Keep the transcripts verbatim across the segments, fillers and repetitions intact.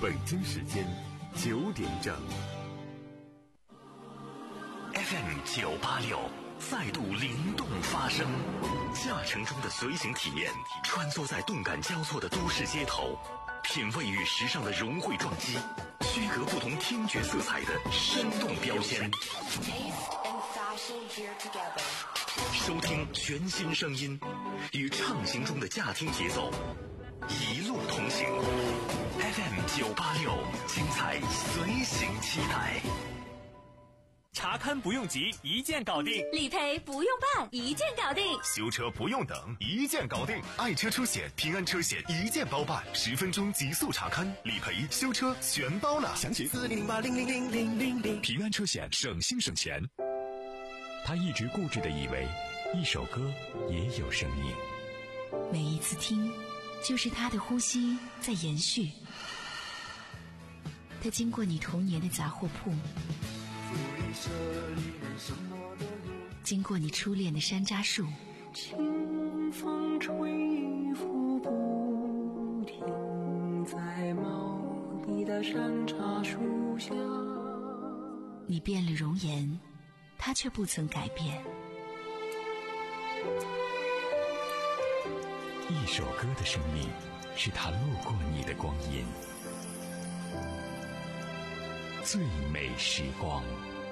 北京时间九点整。 F M 九八六再度灵动发声，驾乘中的随行体验，穿梭在动感交错的都市街头，品味与时尚的融汇撞击，区隔不同听觉色彩的生动标签。收听全新声音，与畅行中的驾听节奏一路同行。F M 九八六，精彩随行期待。 查看不用急，一键搞定； 理赔不用办，一键搞定； 修车不用等，一键搞定。爱车出险，平安车险一键包办，十分钟极速查看，理赔、修车全包了。详情四零零八零零零零零零。平安车险，省心省钱。 他一直固执地以为，一首歌也有生命， 每一次听，就是他的呼吸在延续。他经过你童年的杂货铺，经过你初恋的山楂树， 清风吹拂不停在茂密的山楂树下。 你变了容颜，他却不曾改变。 一首歌的生命，是他路过你的光阴。最美时光。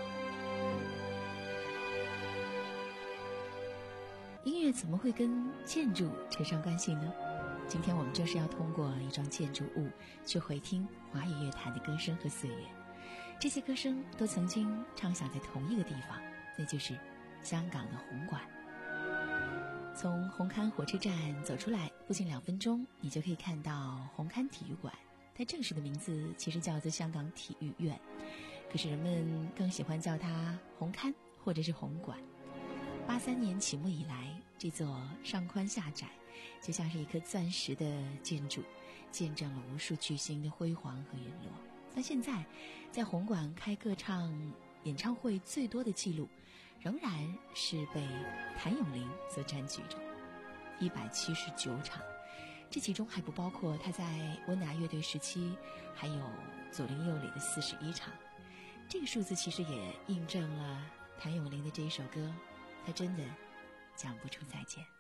音乐怎么会跟建筑扯上关系呢？今天我们就是要通过一幢建筑物去回听华语乐坛的歌声和岁月。这些歌声都曾经唱响在同一个地方，那就是香港的红馆。从红磡火车站走出来，步行两分钟，你就可以看到红磡体育馆。它正式的名字其实叫做香港体育院，可是人们更喜欢叫它红磡或者是红馆。八三年启幕以来，这座上宽下窄，就像是一颗钻石的建筑，见证了无数巨星的辉煌和陨落。但现在，在红馆开歌唱演唱会最多的记录，仍然是被谭咏麟所占据着，一百七十九场。这其中还不包括他在温拿乐队时期，还有左邻右里的四十一场。这个数字其实也印证了谭咏麟的这一首歌，他真的讲不出再见。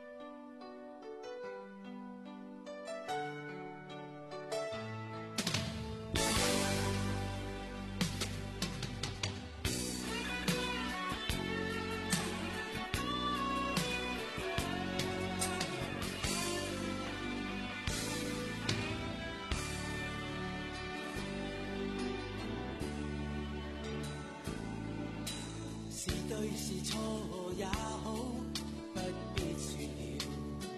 對是錯也好，不必說了。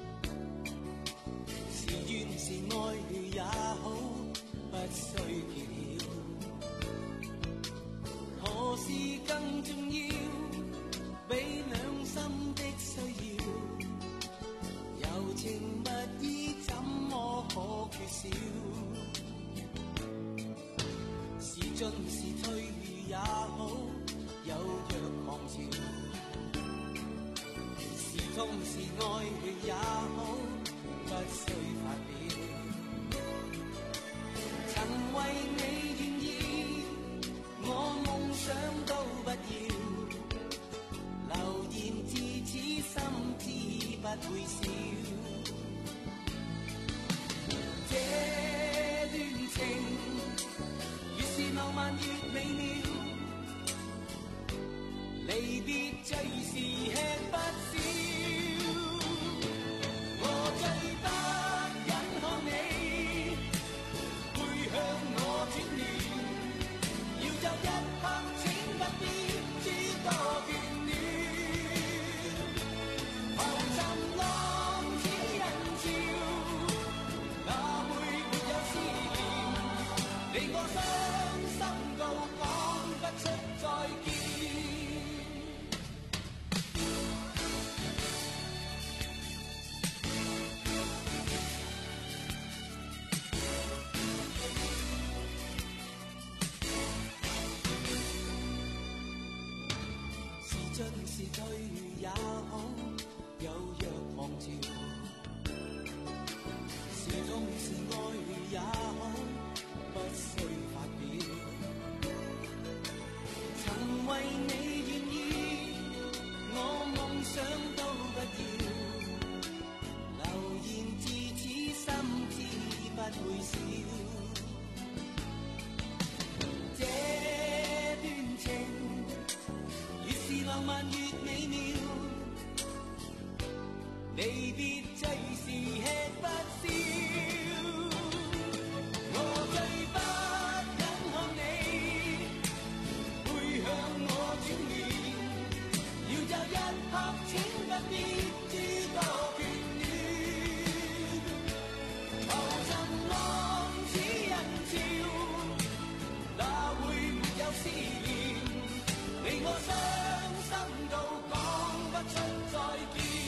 是怨是愛也好，不需揭曉。何事更重要？比兩心的需要。柔情蜜意怎麼可缺少？是進是退也好，有若狂潮，是痛是愛也好，不需發表。曾為你願意，我夢想都不要，流言自此心知不會少。這段情越是浪漫越美妙，離別最是吃不消，我最不忍看你背向我轉亂，要走一刻請不必諸多眷戀，浮沉浪似人潮，哪會沒有思念，你我傷心到講不出再見。進是退也好，有若狂潮，是痛是愛也好，不需發表。曾為你願意，我夢想都不要，留言至此心知不會少。這段情越是浪漫越美妙，離別最是吃不消。我最不忍看你背向我轉面，要走一刻請不必諸多眷戀。浮沉浪似人潮，哪會沒有思念？令我傷心到講不出再見。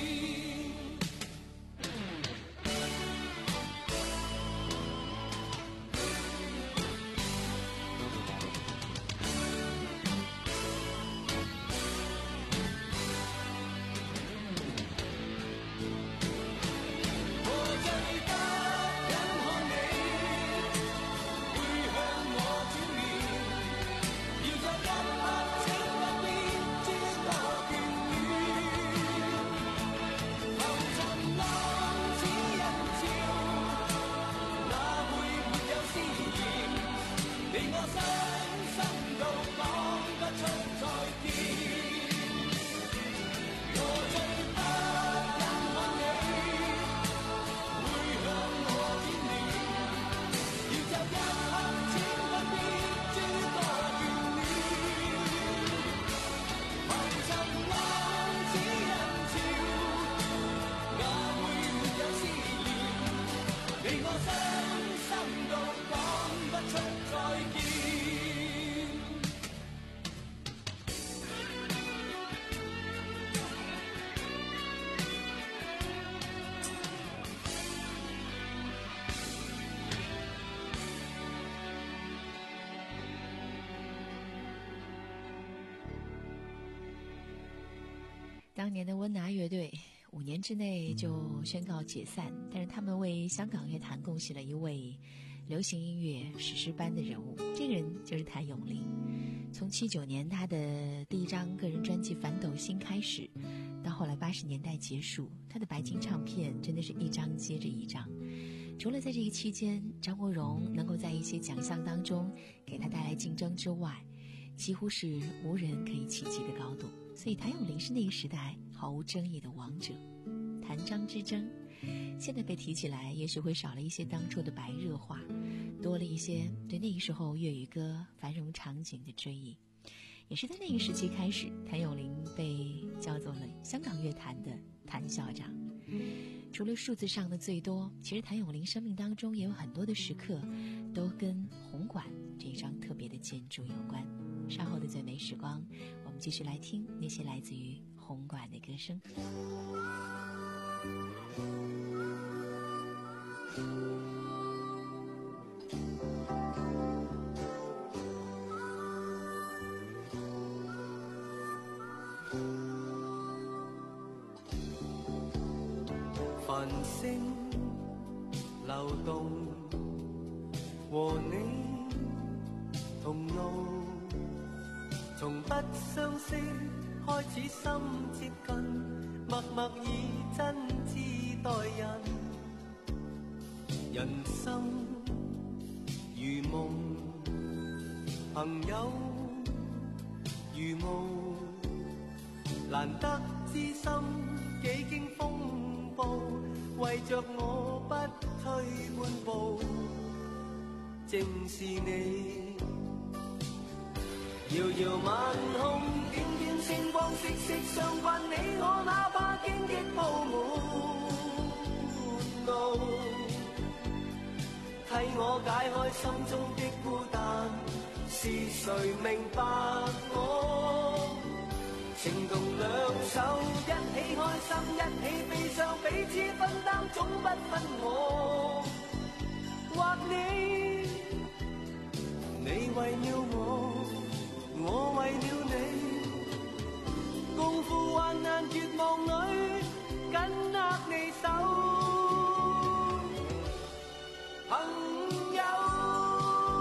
当年的温拿乐队五年之内就宣告解散，但是他们为香港乐坛贡献了一位流行音乐史诗般的人物，这个人就是谭咏麟。从七九年他的第一张个人专辑《反斗星》开始，到后来八十年代结束，他的白金唱片真的是一张接着一张。除了在这个期间张国荣能够在一些奖项当中给他带来竞争之外，几乎是无人可以企及的高度。所以谭咏麟是那个时代毫无争议的王者。谭张之争现在被提起来，也许会少了一些当初的白热化，多了一些对那个时候粤语歌繁荣场景的追忆。也是在那个时期开始，谭咏麟被叫做了香港乐坛的谭校长。除了数字上的最多，其实谭咏麟生命当中也有很多的时刻都跟红馆这一张特别的建筑有关。稍后的最美时光，我们继续来听那些来自于红馆的歌声。 繁星流動，和你同路，從不相識開始心接近，默默以真摯待人。人生如夢，朋友如霧，難得知心幾經風暴，為着我不退半步，正是你。遙遙晚空，點點星光，息息相關，你我哪怕荊棘鋪滿路，替我解開心中的孤單，是誰明白我？情動兩手，一起開心，一起悲傷，彼此分擔，總不分我或你。你為了我，我為了你，共赴患難絕望裏，緊握你手，朋友。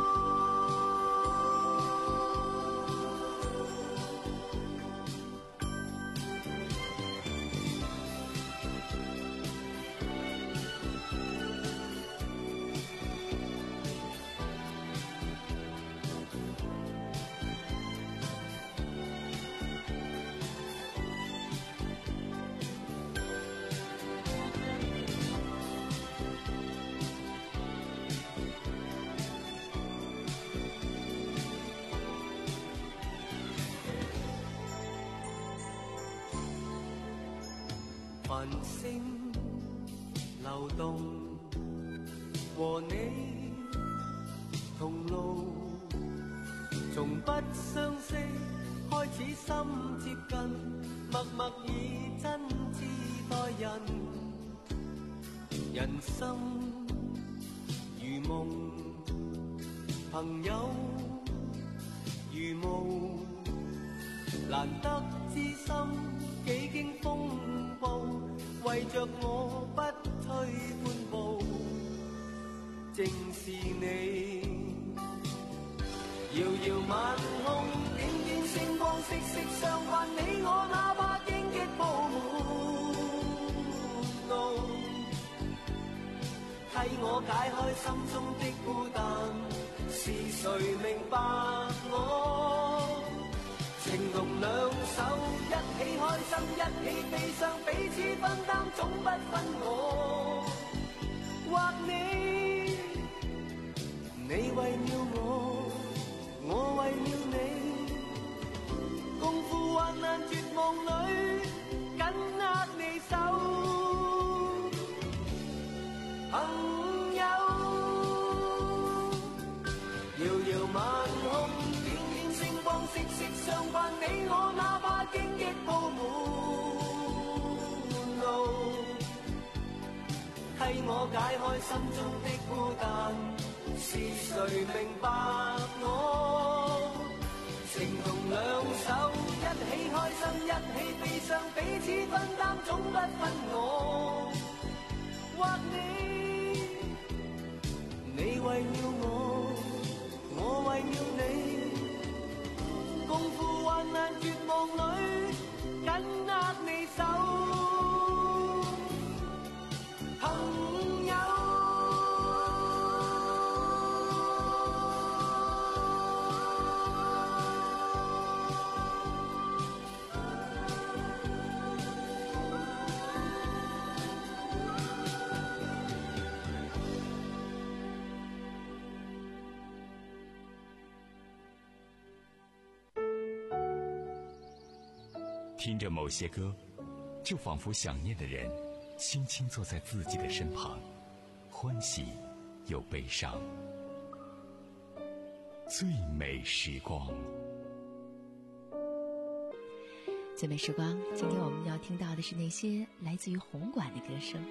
繁星流動，和你同路，從不相識開始心接近，默默以真摯待人，人生如夢，朋友如霧，難得知心幾經風暴，為着我不退半步，正是你。遙遙晚空，點點星光，息息相關，你我哪怕荊棘鋪滿路，替我解開心中的孤單，是誰明白我？情同兩手，一起開心，一起悲傷，彼此分擔，總不分我或你。你為了我，我為了你，共赴患難絕望裏，緊握你手，朋友。遙遙晚空，點點星光，息息相關，你我哪怕荊棘鋪滿路，替我解開心中的孤單，是誰明白我？情同兩手，一起開心，一起悲傷，彼此分擔，總不分我或你。你為了我，我為了你，共赴患難絕望裏，緊握你手，朋友。 听着某些歌，就仿佛想念的人轻轻坐在自己的身旁，欢喜又悲伤。最美时光， 最美时光，今天我们要听到的是那些来自于红馆的歌声。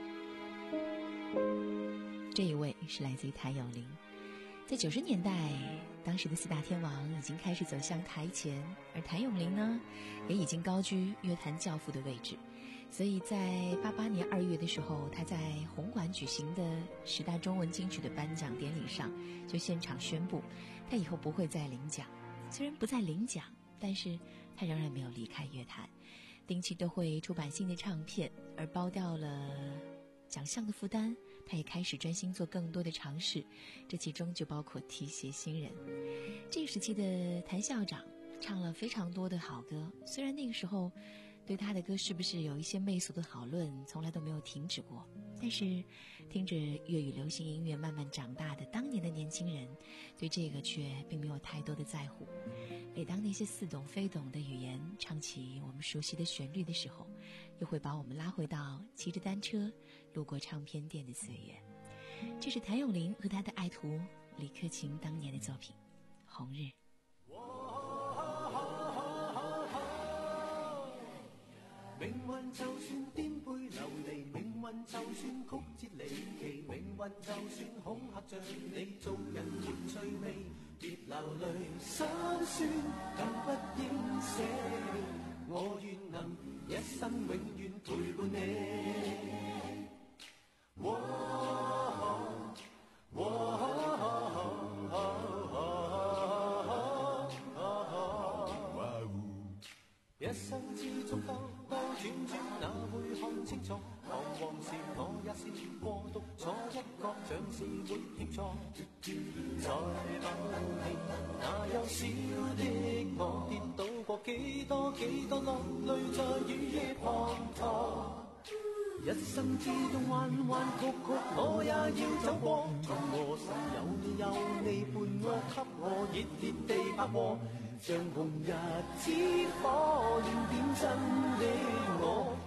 这一位是来自于谭咏麟。在九十年代，当时的四大天王已经开始走向台前，而谭咏麟呢，也已经高居乐坛教父的位置。所以在八八年二月的时候，他在红馆举行的十大中文金曲的颁奖典礼上，就现场宣布，他以后不会再领奖。虽然不再领奖，但是他仍然没有离开乐坛，定期都会出版新的唱片，而包掉了奖项的负担，他也开始专心做更多的尝试，这其中就包括提携新人。这个时期的谭校长唱了非常多的好歌，虽然那个时候对他的歌是不是有一些媚俗的讨论从来都没有停止过，但是听着粤语流行音乐慢慢长大的当年的年轻人，对这个却并没有太多的在乎。每当那些似懂非懂的语言唱起我们熟悉的旋律的时候，又会把我们拉回到骑着单车路过唱片店的岁月。这是谭咏麟和他的爱徒李克勤当年的作品《红日》。 命運就算顛沛流離，命運就算曲折離奇，命運就算恐嚇着你，做人亦趣味，別流淚心酸，更不應捨棄，我願能一生永遠陪伴你。哇一生之中兜兜轉轉，哪會看清楚？彷徨時我也試過獨坐一角，像是會協助。在某年，那幼小的我跌倒過幾多幾多落淚在雨夜滂沱。一生之中彎彎曲曲，我也要走過。從何時有你有你伴我，給我熱烈地拍和。像紅日之火，燃點真的我。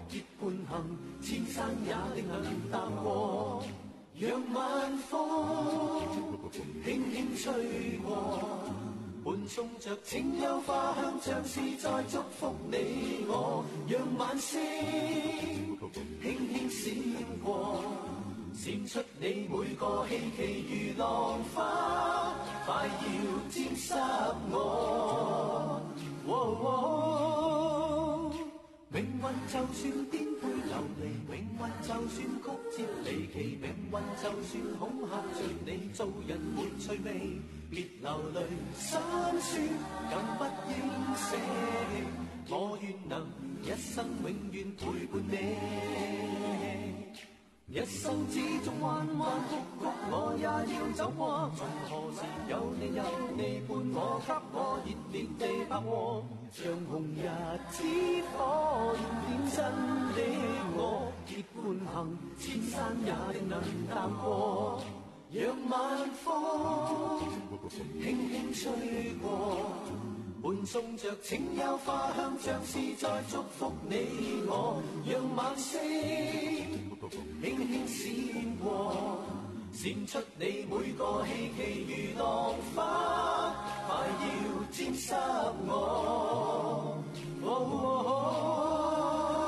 結伴行，千山也定能踏過。讓晚風輕輕吹過，伴送着清幽花香，像是在祝福你我。讓晚星輕輕閃過，閃出你每個希冀如浪花，快要沾濕我。哦哦，命運就算顛沛流離，命運就算曲折離奇，命運就算恐嚇着你，做人沒趣味，別流淚心酸，更不應捨棄。我願能一生永遠陪伴你。一生之中彎彎曲曲，我也要走過。從何時有你有你伴我，給我熱烈地把握，像紅日之火燃點真的我。結伴行，千山也定能踏過。讓晚風輕輕吹過，伴送着清幽花香，像是在祝福你我。讓晚星輕輕閃過，閃出你每個希冀如浪花，快要沾濕我。哦哦，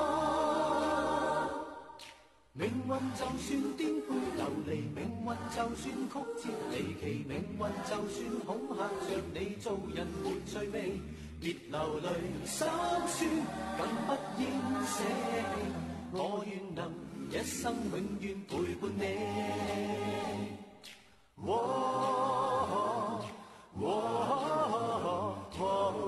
命運就算顛沛流離，命運就算曲折離奇，命運就算恐嚇着你，做人沒趣味，別流淚心酸，更不應捨棄。我願能一生永遠陪伴你。哦哦哦哦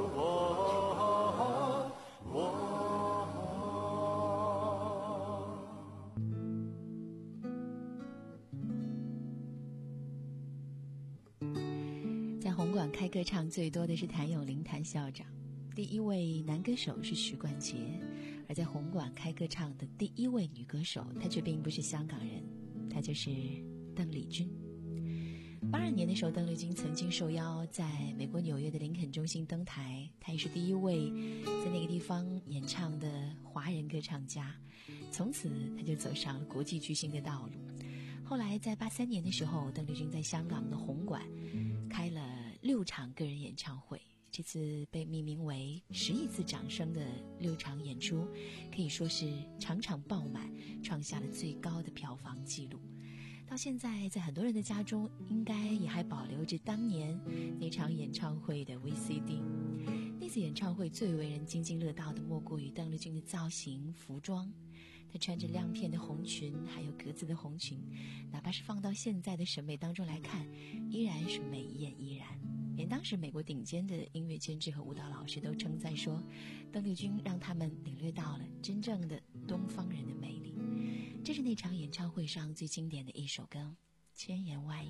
在红馆开歌唱最多的是谭咏麟谭校长，第一位男歌手是许冠杰，而在红馆开歌唱的第一位女歌手，她却并不是香港人，她就是邓丽君。八二年的时候，邓丽君曾经受邀在美国纽约的林肯中心登台，她也是第一位在那个地方演唱的华人歌唱家，从此她就走上了国际巨星的道路。后来在八三年的时候，邓丽君在香港的红馆开了六场个人演唱会，这次被命名为十亿次掌声的六场演出，可以说是场场爆满，创下了最高的票房纪录。到现在在很多人的家中应该也还保留着当年那场演唱会的 V C D。 那次演唱会最为人津津乐道的莫过于邓丽君的造型服装，她穿着亮片的红裙，还有格子的红裙，哪怕是放到现在的审美当中来看，依然是美艳依然。连当时美国顶尖的音乐监制和舞蹈老师都称赞说，邓丽君让他们领略到了真正的东方人的魅力。这是那场演唱会上最经典的一首歌《千言万语》。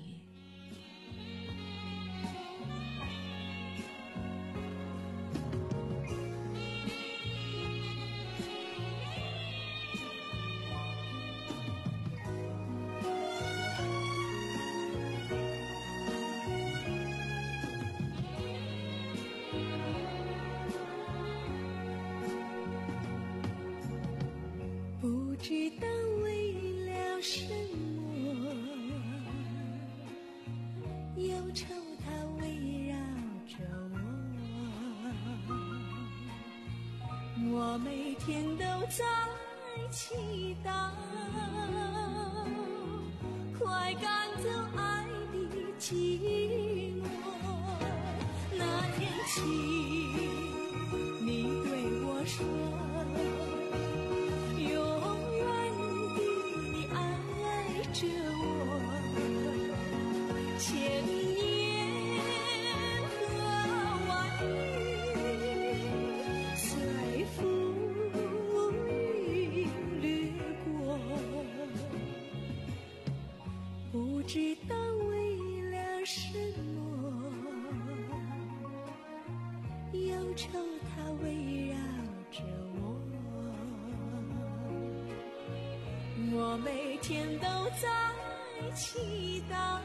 不知道为了什么，忧愁它围绕着我，我每天都在祈祷，快赶走爱的寂寞。那天起，你对我说，着我千言和万语，随浮云掠过，不知道为了什么，忧愁它围绕着我，我每天都在祈祷，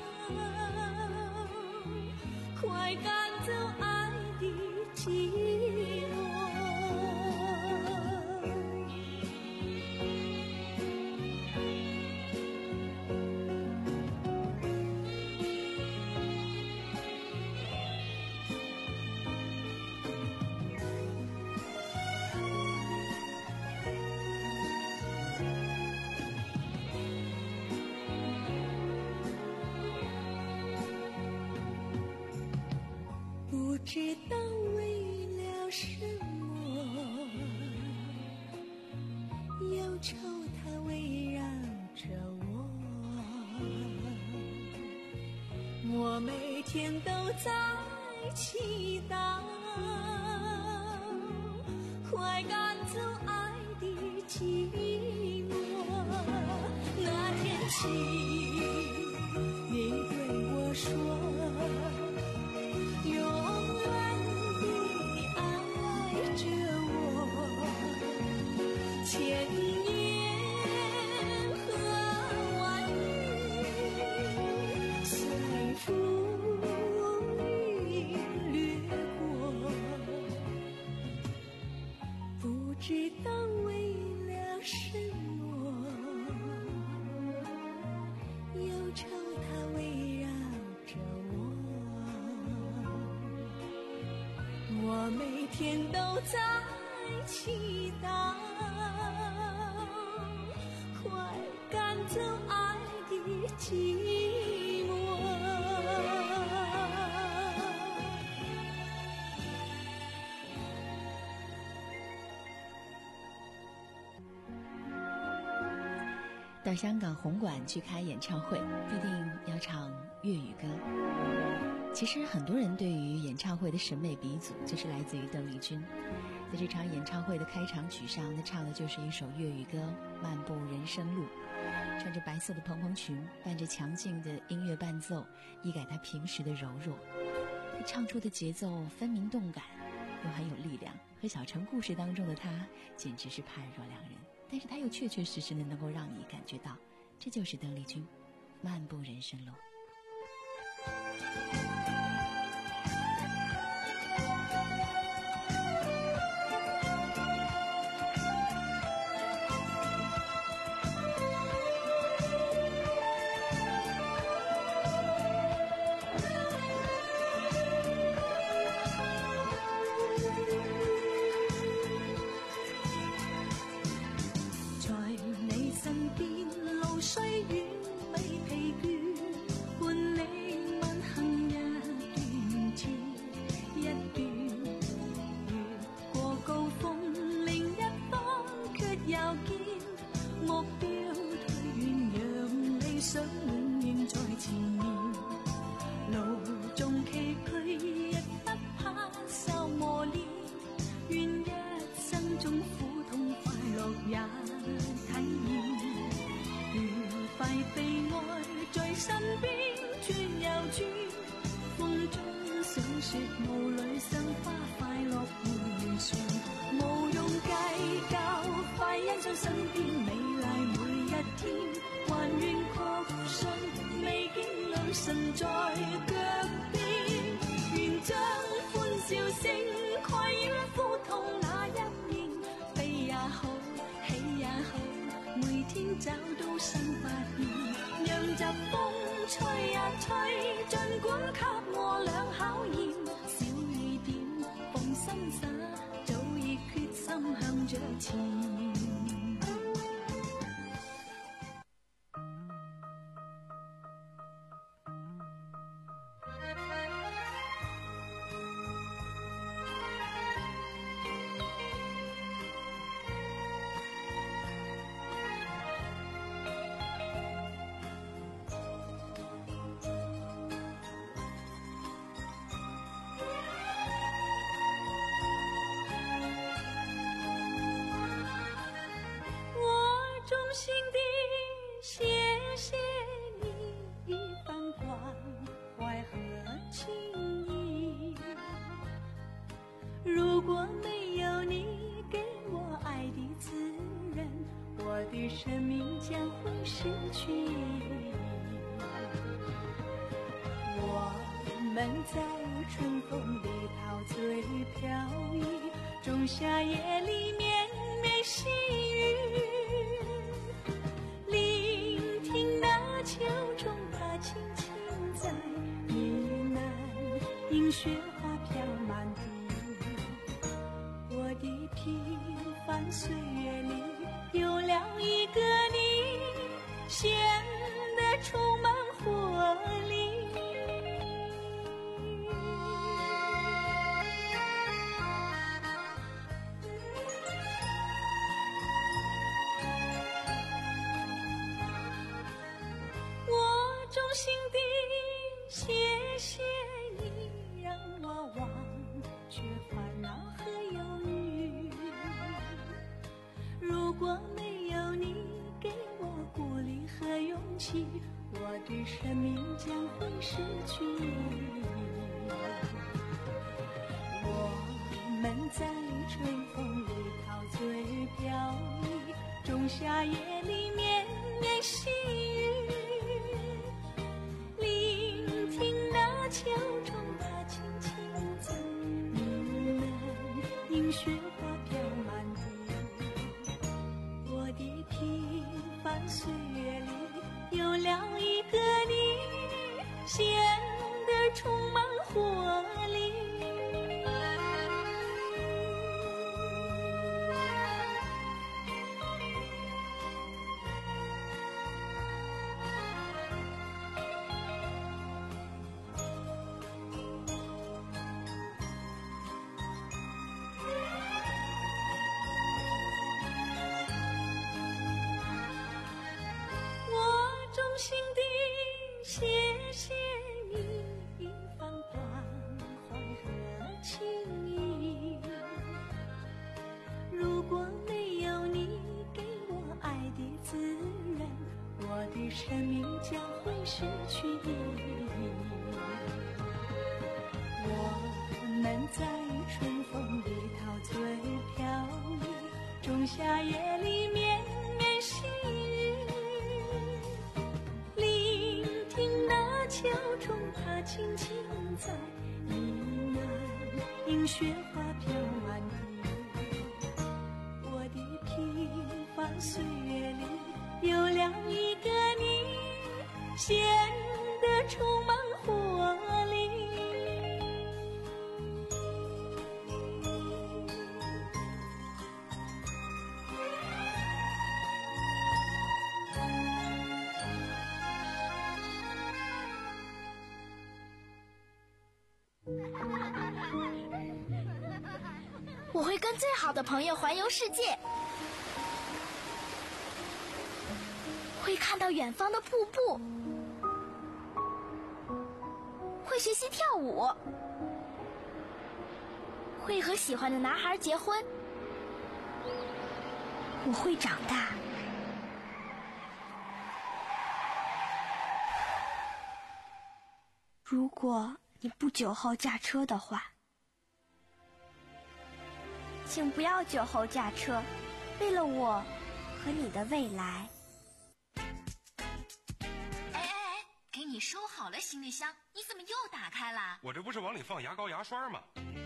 快赶走爱的寂寞。 知道为了什么，忧愁它围绕着我，我每天都在祈祷，快赶走爱的寂寞。那天起你对我说，永远地爱着我，千言和万语随风掠过，不知道为了什么，忧愁它围绕着我，我每天都在祈祷，快赶走爱的寂寞。 到香港红馆去开演唱会，必定要唱粤语歌。其实很多人对于演唱会的审美鼻祖就是来自于邓丽君。在这场演唱会的开场曲上，她唱的就是一首粤语歌《漫步人生路》，穿着白色的蓬蓬裙，伴着强劲的音乐伴奏，一改她平时的柔弱。她唱出的节奏分明动感，又很有力量，和小城故事当中的她简直是判若两人。但是她又确确实实的能够让你感觉到，这就是邓丽君《漫步人生路》。 找到新發現，讓疾風吹呀吹，儘管給我倆考驗，小雨點放心灑，早已決心向着前。如果没有你给我爱的滋润，我的生命将会失去意义。我们在春风里陶醉飘逸，仲夏夜里绵绵细雨，聆听那秋虫它轻轻在呢喃，映雪花飘满地。我的平凡岁月里有了一个你，显得充满活力。 生命将会失去意义。我们在春风里陶醉飘逸，仲夏夜里绵绵细雨，聆听那秋虫它轻轻在呢喃，迎雪花飘满地。我的平凡岁月里有了一个你，显得充满活力。心底谢谢你一番关怀和情谊，如果没有你给我爱的滋润，我的生命将会失去意义。我们在春风里陶醉飘逸，仲夏夜里绵绵细雨，秋虫它轻轻在呢喃，迎雪花飘满地。我的平凡岁月里有了一个你，显得充满活力。 我会跟最好的朋友环游世界，会看到远方的瀑布，会学习跳舞，会和喜欢的男孩结婚。我会长大。如果你不酒后驾车的话，请不要酒后驾车，为了我和你的未来。 哎哎哎，给你收好了行李箱，你怎么又打开了？ 我这不是往里放牙膏牙刷吗？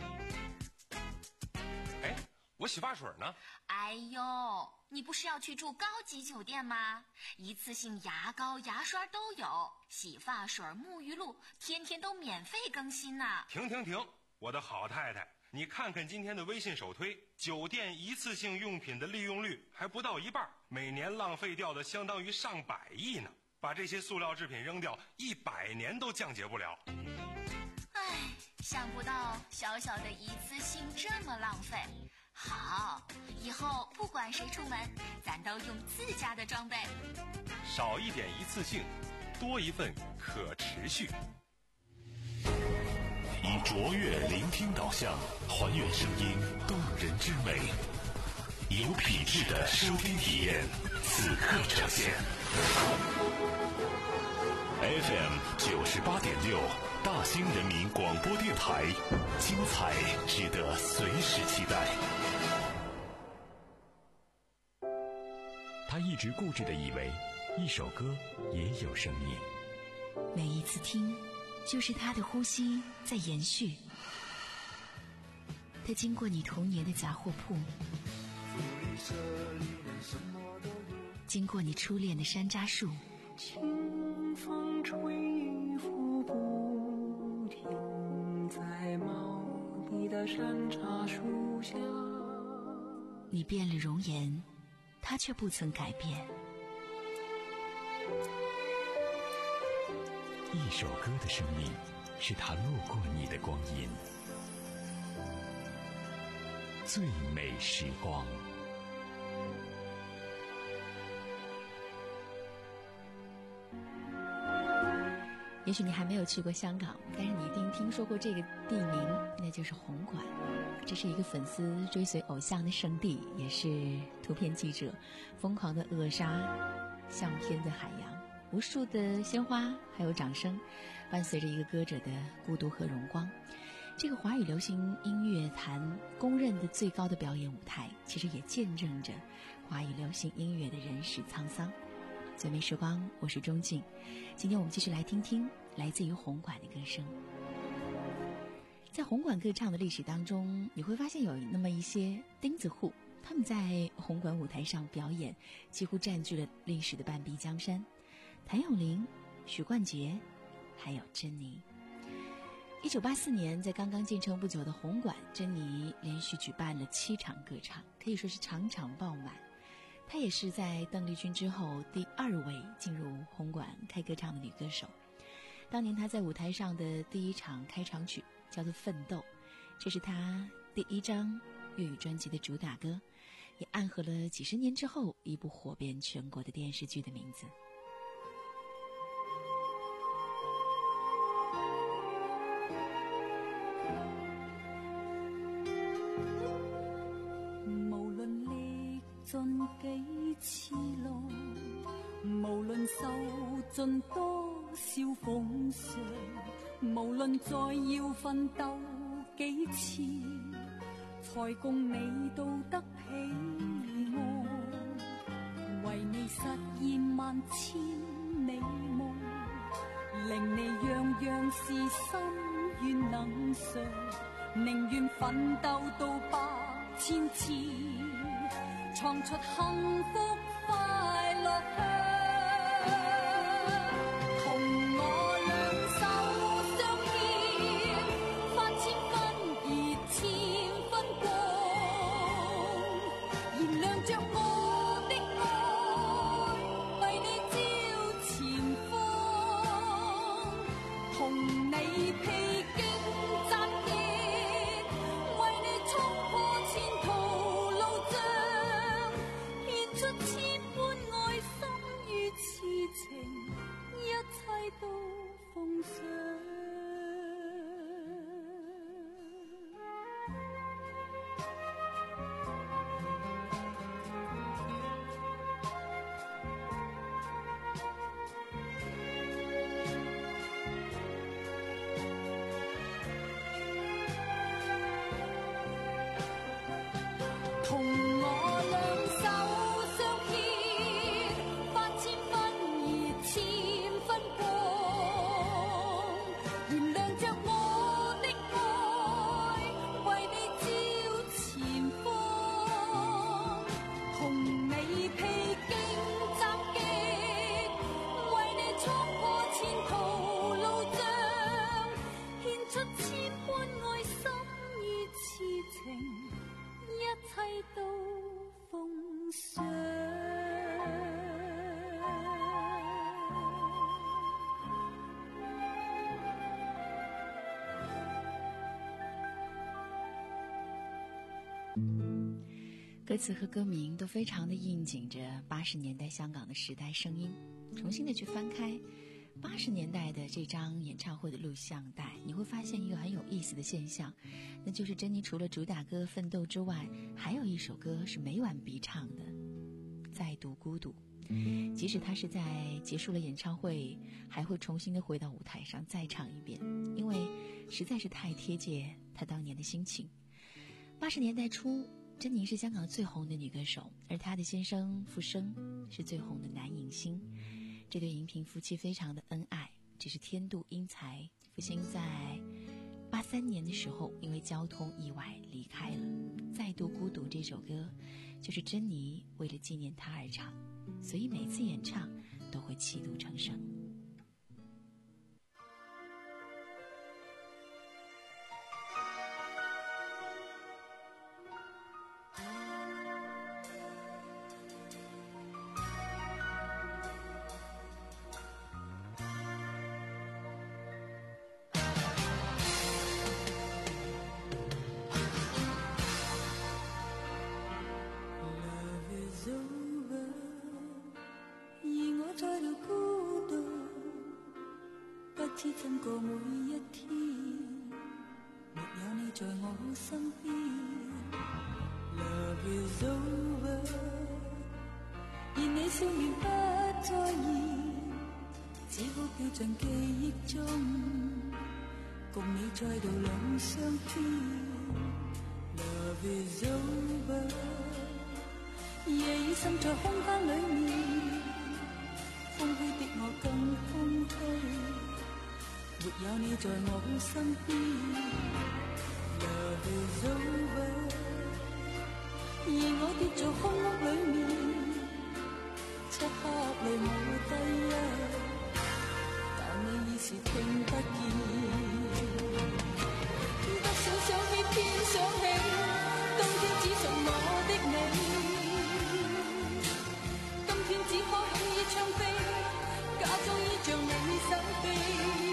哎，我洗发水呢？ 哎呦，你不是要去住高级酒店吗？一次性牙膏牙刷都有，洗发水沐浴露天天都免费更新呢。 停停停，我的好太太，你看看今天的微信首推，酒店一次性用品的利用率还不到一半，每年浪费掉的相当于上百亿呢。把这些塑料制品扔掉，一百年都降解不了。 唉，想不到小小的一次性这么浪费。好，以后不管谁出门，咱都用自家的装备。 少一点一次性，多一份可持续。 以卓越聆听导向，还原声音动人之美，有品质的收听体验，此刻呈现。F M 九十八点六，大兴人民广播电台，精彩值得随时期待。 他一直固执地以为，一首歌也有生命。 每一次听，就是他的呼吸在延续。他经过你童年的杂货铺，经过你初恋的山楂树， 清风吹拂不停，在茂密的山茶树下。 你变了容颜，他却不曾改变。 一首歌的生命，是他路过你的光阴。最美时光。 也许你还没有去过香港，但是你一定听说过这个地名，那就是红馆。这是一个粉丝追随偶像的圣地，也是图片记者疯狂的扼杀相片的海洋。 无数的鲜花还有掌声，伴随着一个歌者的孤独和荣光。这个华语流行音乐坛公认的最高的表演舞台，其实也见证着华语流行音乐的人世沧桑。最美时光，我是钟静，今天我们继续来听听来自于红馆的歌声。在红馆歌唱的历史当中，你会发现有那么一些钉子户，他们在红馆舞台上表演，几乎占据了历史的半壁江山。谭咏麟、许冠杰，还有珍妮。一九八四年，在刚刚建成不久的红馆，珍妮连续举办了七场歌唱，可以说是场场爆满。她也是在邓丽君之后第二位进入红馆开歌唱的女歌手。当年她在舞台上的第一场开场曲叫做《奋斗》，这是她第一张粤语专辑的主打歌，也暗合了几十年之后一部火遍全国的电视剧的名字。 無論歷盡幾次浪，無論受盡多少風霜，無論再要奮鬥幾次，才共你到得彼岸，為你實現萬千里夢，令你樣樣事心願能償，寧願奮鬥到百千次，創出幸福快樂香。 歌词和歌名都非常的应景着八十年代香港的时代声音。重新的去翻开八十年代的这张演唱会的录像带，你会发现一个很有意思的现象，那就是珍妮除了主打歌《奋斗》之外，还有一首歌是每晚必唱的《再度孤独》。即使她是在结束了演唱会，还会重新的回到舞台上再唱一遍，因为实在是太贴切她当年的心情。八十年代初，珍妮是香港最红的女歌手，而她的先生傅声是最红的男影星。这对荧屏夫妻非常的恩爱，只是天妒英才。傅兴在八三年的时候因为交通意外离开了。再度孤独这首歌就是珍妮为了纪念他而唱，所以每次演唱都会泣不成声。 怎過每一天，沒有你在我身邊。Love is over， 而你笑面不再現， 只好飘進記憶中，共你再度兩相偏。Love is over， 夜已滲在空間裏面，空虛的我更空虛，沒有你在我身邊。Love is over， 而我跌在空屋裏面，漆黑裏我低泣，但你已是聽不見。不想想起偏想起，冬天只屬我的你，今天只可輕易唱飛，假裝依着你手臂。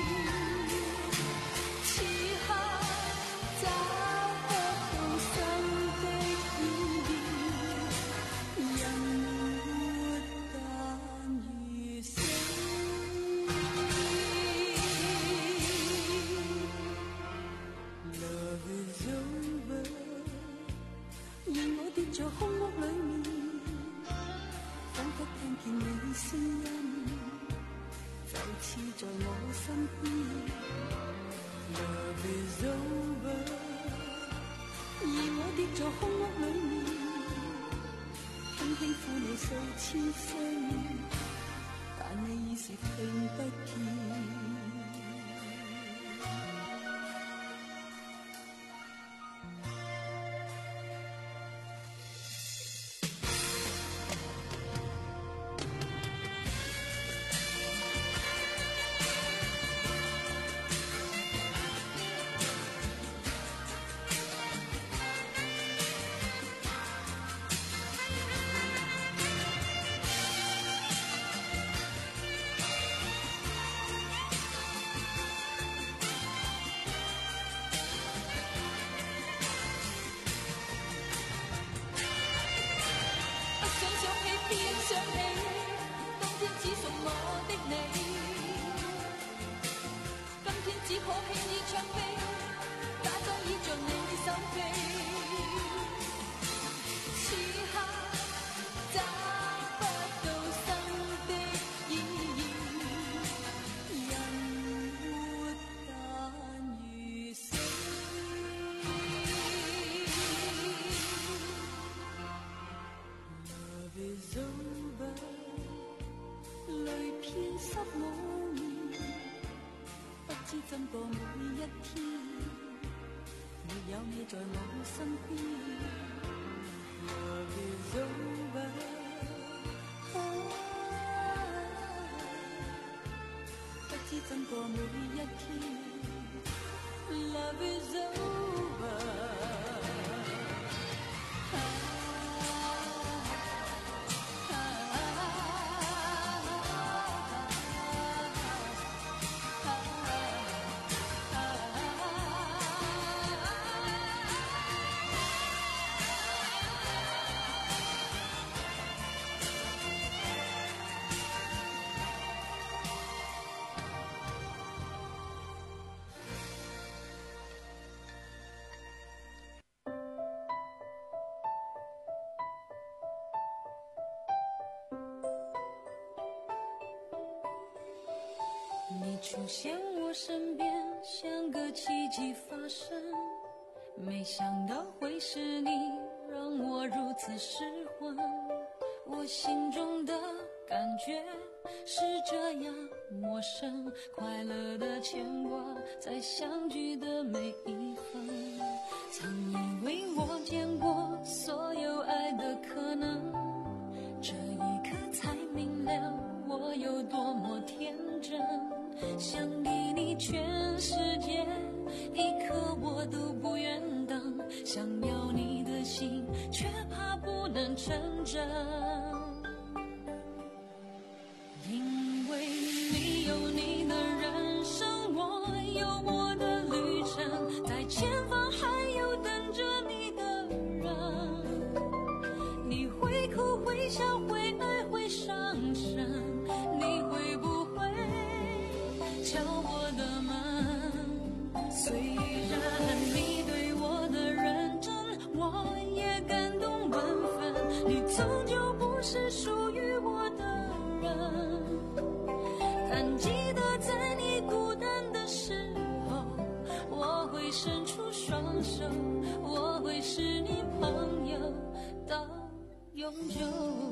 此刻找不到生的意義，人活但如死。Love is over， 而我跌在空屋裏面，彷彿聽見你聲音，就似在我身邊。Love is over， 而我跌在空屋裏面，輕輕呼你數千聲，但你已是聽不見。怎過每一天，沒有你在我身邊。Love is over， 不知怎過每一天。Love is over。你出现我身边，像个奇迹发生，没想到会是你，让我如此失魂。我心中的感觉是这样陌生，快乐的牵挂在相聚的每一分。曾以为我见过所有爱的可能，这一刻才明了我有多么天真。想给你全世界，一刻我都不愿等，想要你的心，却怕不能成真。因为你有你的人生，我有我的旅程，在前方还有等着你的人。你会哭会笑会爱会伤神，你会不会敲我的门？虽然你对我的认真，我也感动万分，你终究不是属于我的人。 但记得在你孤单的时候，我会伸出双手，我会是你朋友到永久。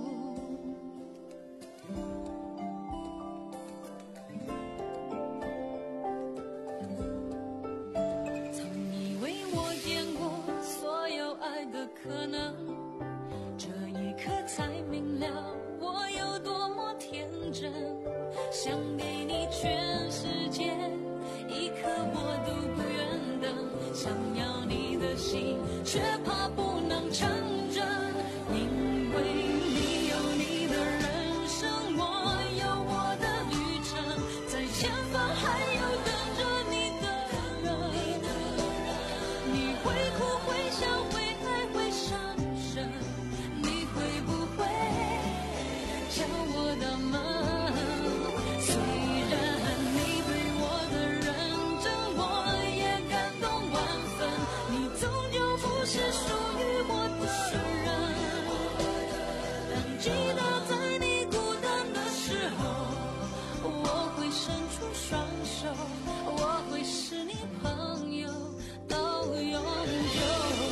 可能这一刻才明了我有多么天真，想给你全世界，一刻我都不愿等，想要你的心却怕不能成真，因为你有你的人生，我有我的旅程，在前方还有等着你的人，你会哭会笑会上升，你会不会敲我的门？虽然你对我的认真，我也感动万分，你终究不是属于我的人。但记得在你孤单的时候，我会伸出双手，我会是你朋友到永久。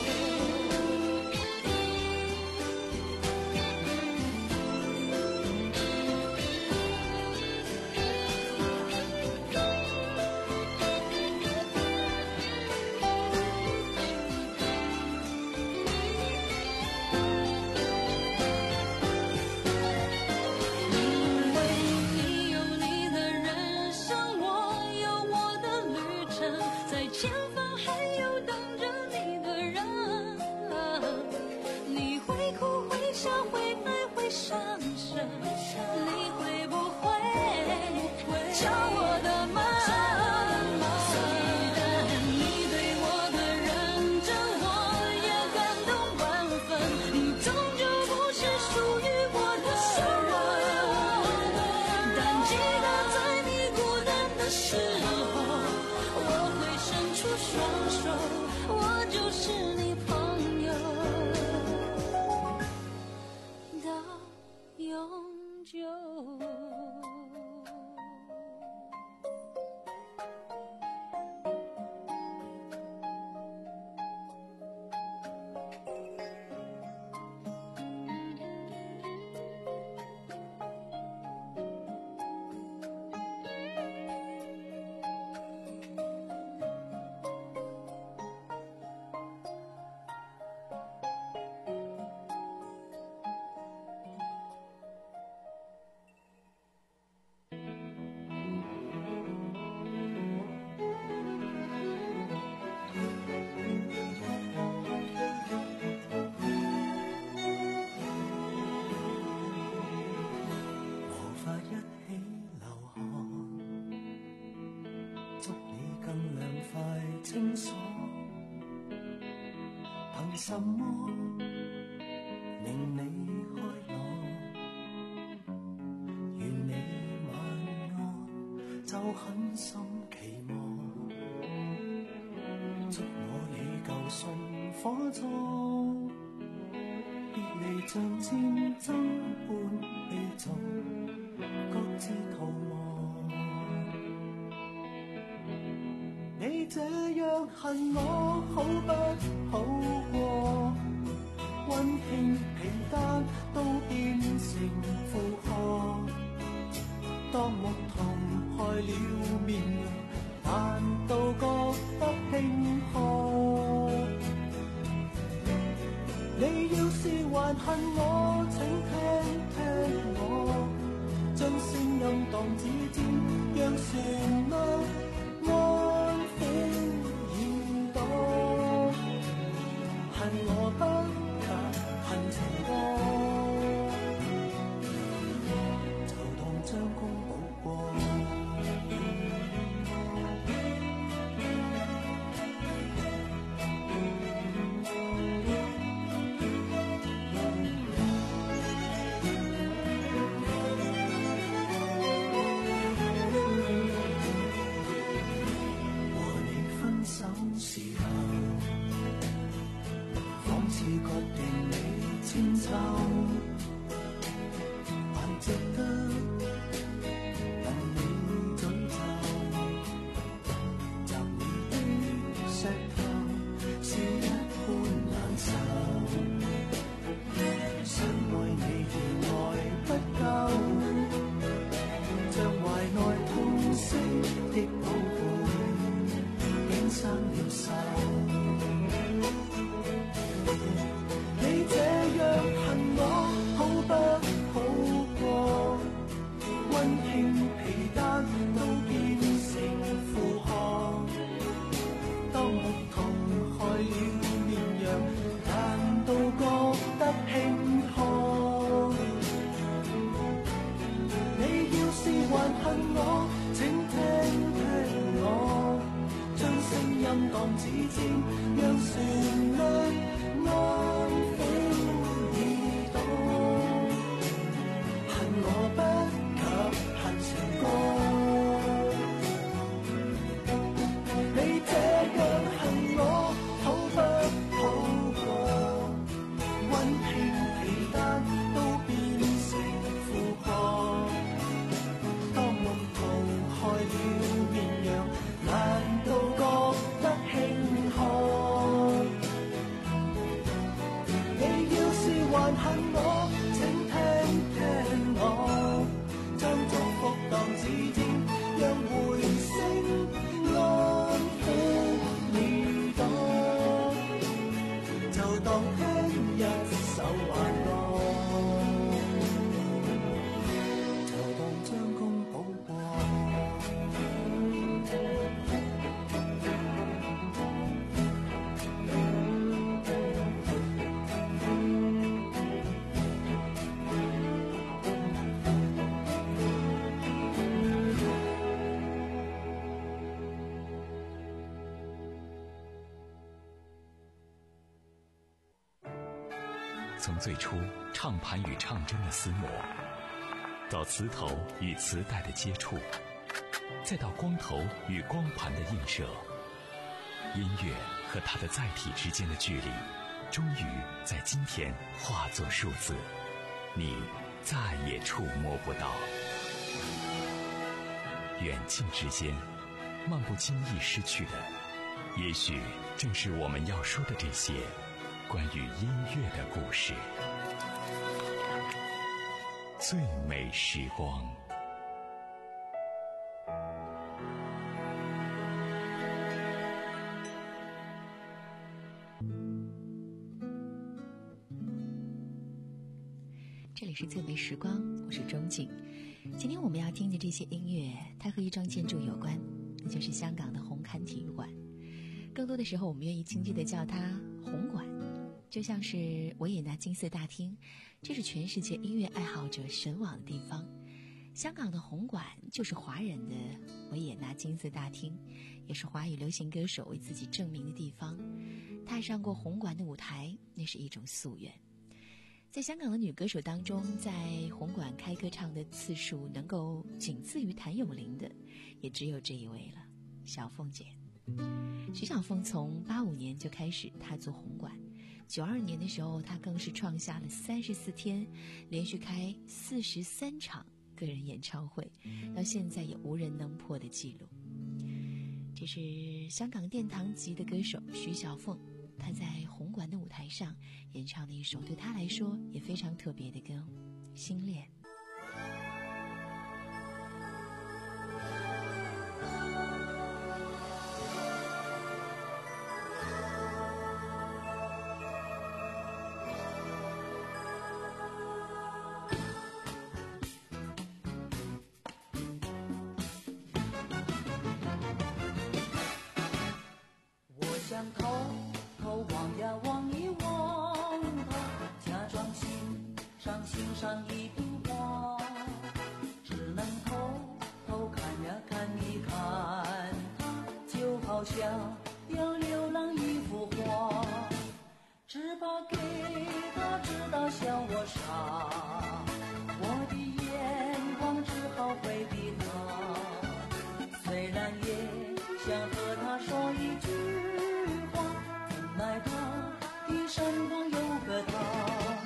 清楚，凭什么令你开朗？愿你晚安，就狠心期望，祝我与旧信火葬，别离像战争般悲壮，各自逃亡。你这样恨我，好不好过？温馨平淡都變成負荷。當牧童害了綿羊，難道覺得輕可？你要是還恨我，請聽聽我，將聲音當指尖，讓旋律安撫耳朵。恨我不及恨情歌，就當將功補過。和你分手時候，仿似決定你遷就，還值得等你指尖，讓旋律安撫耳朵。恨我不及恨情歌，你這樣恨我，討不討過？溫馨被單都變成負荷。當夢途害了綿羊，難道覺得慶賀？你要是還恨我，請聽聽我，將祝福當指尖，讓回聲安撫耳朵，就當聽一首幻歌，就當將功補過。 从最初唱盘与唱针的厮磨，到磁头与磁带的接触，再到光头与光盘的映射，音乐和它的载体之间的距离，终于在今天化作数字，你再也触摸不到。远近之间，漫不经意失去的，也许正是我们要说的这些关于音乐的故事。最美时光。 这里是最美时光，我是钟景。今天我们要听的这些音乐，它和一幢建筑有关，那就是香港的红磡体育馆。更多的时候，我们愿意轻易地叫它红馆，就像是维也纳金色大厅，这是全世界音乐爱好者神往的地方。香港的红馆就是华人的维也纳金色大厅，也是华语流行歌手为自己证明的地方。踏上过红馆的舞台，那是一种夙愿。在香港的女歌手当中，在红馆开歌唱的次数能够仅次于谭咏麟的，也只有这一位了，小凤姐。徐小凤从八五年就开始踏足红馆，九二年的时候，她更是创下了三十四天连续开四十三场个人演唱会，到现在也无人能破的记录。这是香港殿堂级的歌手徐小凤，她在红馆的舞台上演唱的一首对她来说也非常特别的歌《心恋》。 想偷偷望呀望一望他，假装欣赏欣赏一朵花，只能偷偷看呀看一看他，就好像要流浪一幅画，只怕给他知道笑我傻，我的眼光只好回避他，虽然也想和他说一句，奈他的身旁有个他。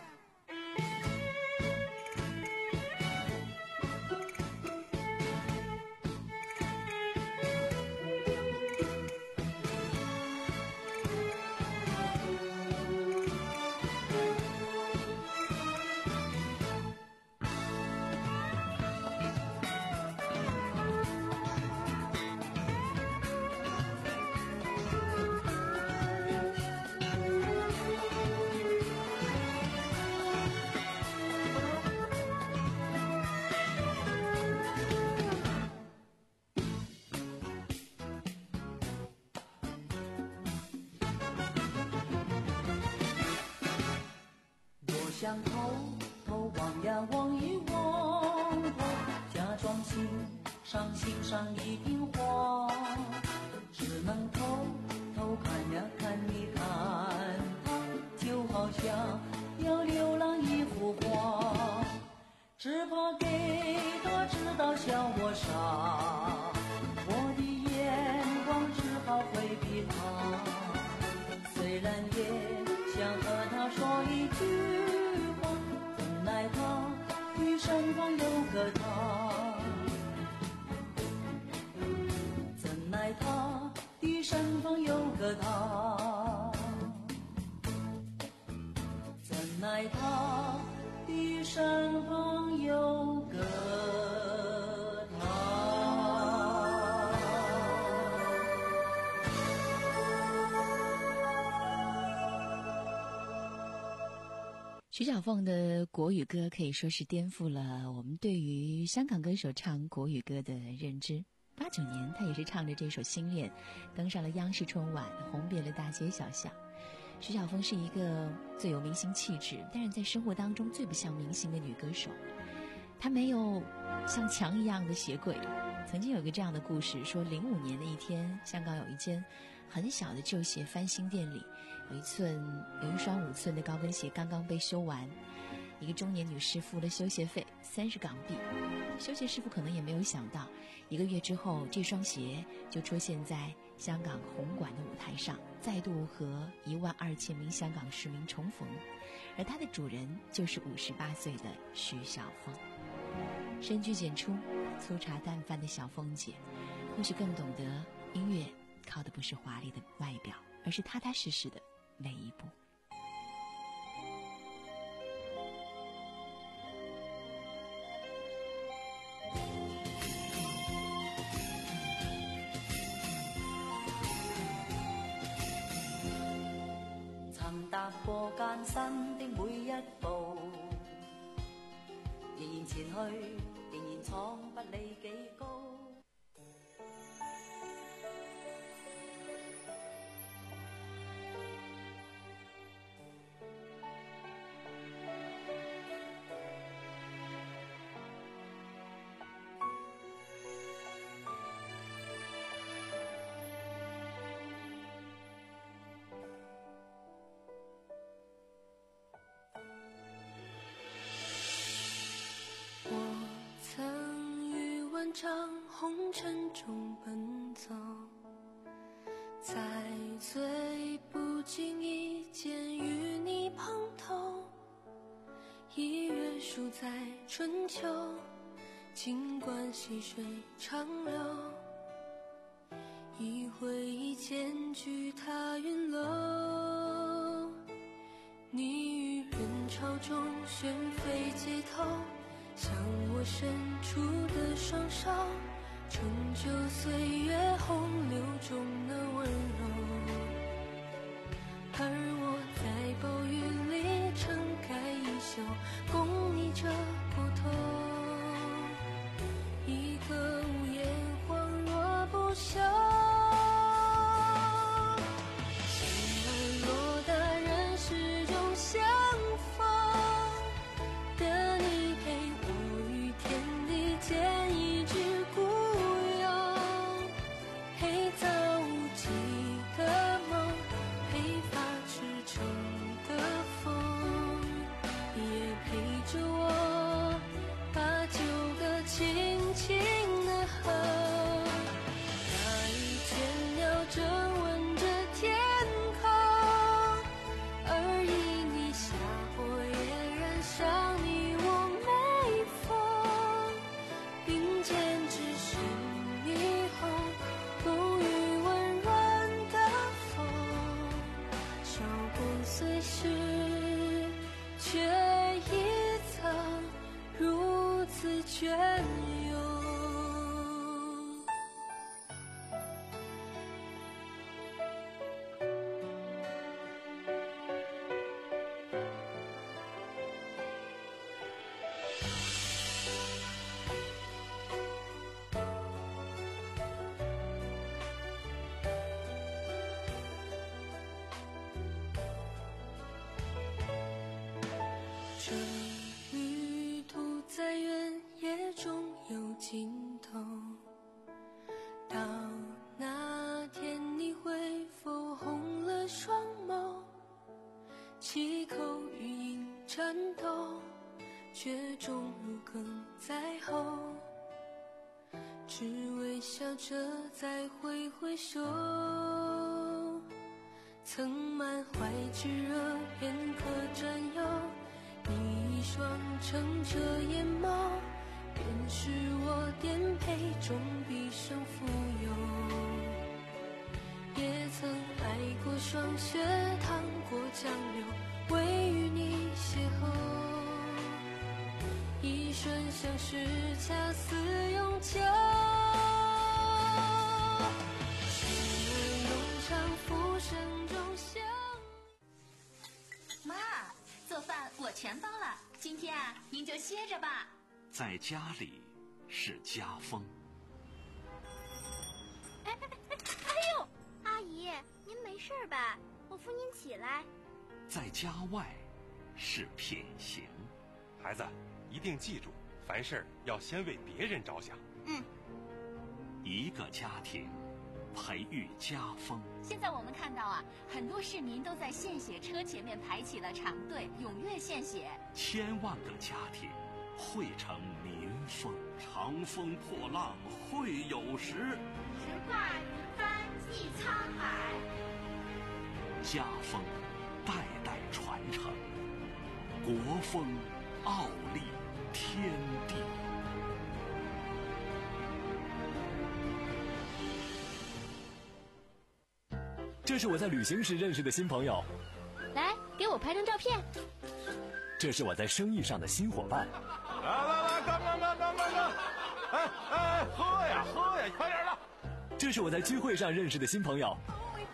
想偷偷望呀望一望他，假装欣赏欣赏一朵花，只能偷徐小凤的国语歌可以说是颠覆了我们对于香港歌手唱国语歌的认知。八九年，她也是唱着这首《心恋》，登上了央视春晚，红遍了大街小巷。徐小凤是一个最有明星气质，但是在生活当中最不像明星的女歌手。她没有像墙一样的鞋柜。曾经有一个这样的故事，说零五年的一天，香港有一间很小的旧鞋翻新店里，有一寸有一双五寸的高跟鞋刚刚被修完，一个中年女士付了修鞋费三十港币，修鞋师傅可能也没有想到，一个月之后，这双鞋就出现在香港红馆的舞台上，再度和一万二千名香港市民重逢，而它的主人就是五十八岁的徐小凤。深居简出、粗茶淡饭的小凤姐，或许更懂得音乐靠的不是华丽的外表，而是踏踏实实的每一步。 曾踏過艱辛的每一步，仍然前去，仍然闖不理幾高。 张红尘中奔走，在最不经意间与你碰头，一月数在春秋，尽管细水长流，一回忆间聚踏云楼，你于人潮中旋飞街头，向我伸出的双手，成就岁月洪流中的温柔，而我在暴雨里撑开衣袖，供你这过头，一个无言恍若不朽。心儿若大人始终相逢，的你陪我于天地间一直孤勇，陪造无际的梦，陪发赤诚的风，也陪着我把旧歌轻轻地哼。那一天鸟正吻着天空，而因你下火也染上你我眉峰，并肩只是霓虹，风雨温润的风，韶光碎逝，却一曾如此隽永。这旅途在原野中有尽头，到那天你会否红了双眸，七口语音颤抖，却终如鲠在喉，只微笑着再挥挥手，曾满怀炙热片刻占有，你一双澄澈眼眸，便是我颠沛中毕生富有。也曾爱过霜雪，淌过江流，为与你邂逅，一瞬相识，恰似永久。情儿永长，浮生中相。 妈，做饭我全您就歇着吧。 在家里是家风。 哎哎哎哎呦，阿姨，您没事吧？我扶您起来。 在家外是品行。 孩子，一定记住，凡事要先为别人着想。 嗯。 一个家庭培育家风。 现在我们看到啊，很多市民都在献血车前面排起了长队，踊跃献血。 千万个家庭汇成民风。长风破浪会有时， 直挂云帆济沧海。 家风代代传承，国风傲立天地。 这是我在旅行时认识的新朋友， 来给我拍张照片。 这是我在生意上的新伙伴。 来来来，干干干干干干！哎哎，喝呀喝呀，快点的！ 这是我在聚会上认识的新朋友。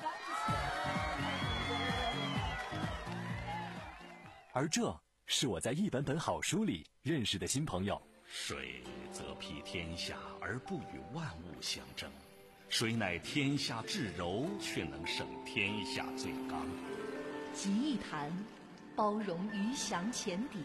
而这是我在一本本好书里认识的新朋友。 水则披天下而不与万物相争，谁乃天下至柔，却能胜天下最刚。 集一谈，包容鱼翔浅底；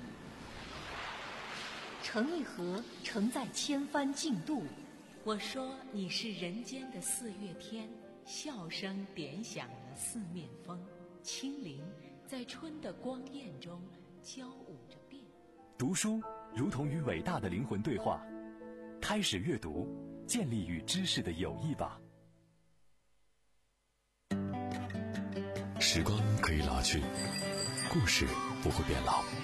成一河，承载千帆竞渡。 我说你是人间的四月天，笑声点响了四面风，清灵在春的光艳中交舞着变。 读书如同与伟大的灵魂对话，开始阅读，建立与知识的友谊吧。 时光可以老去，故事不会变老。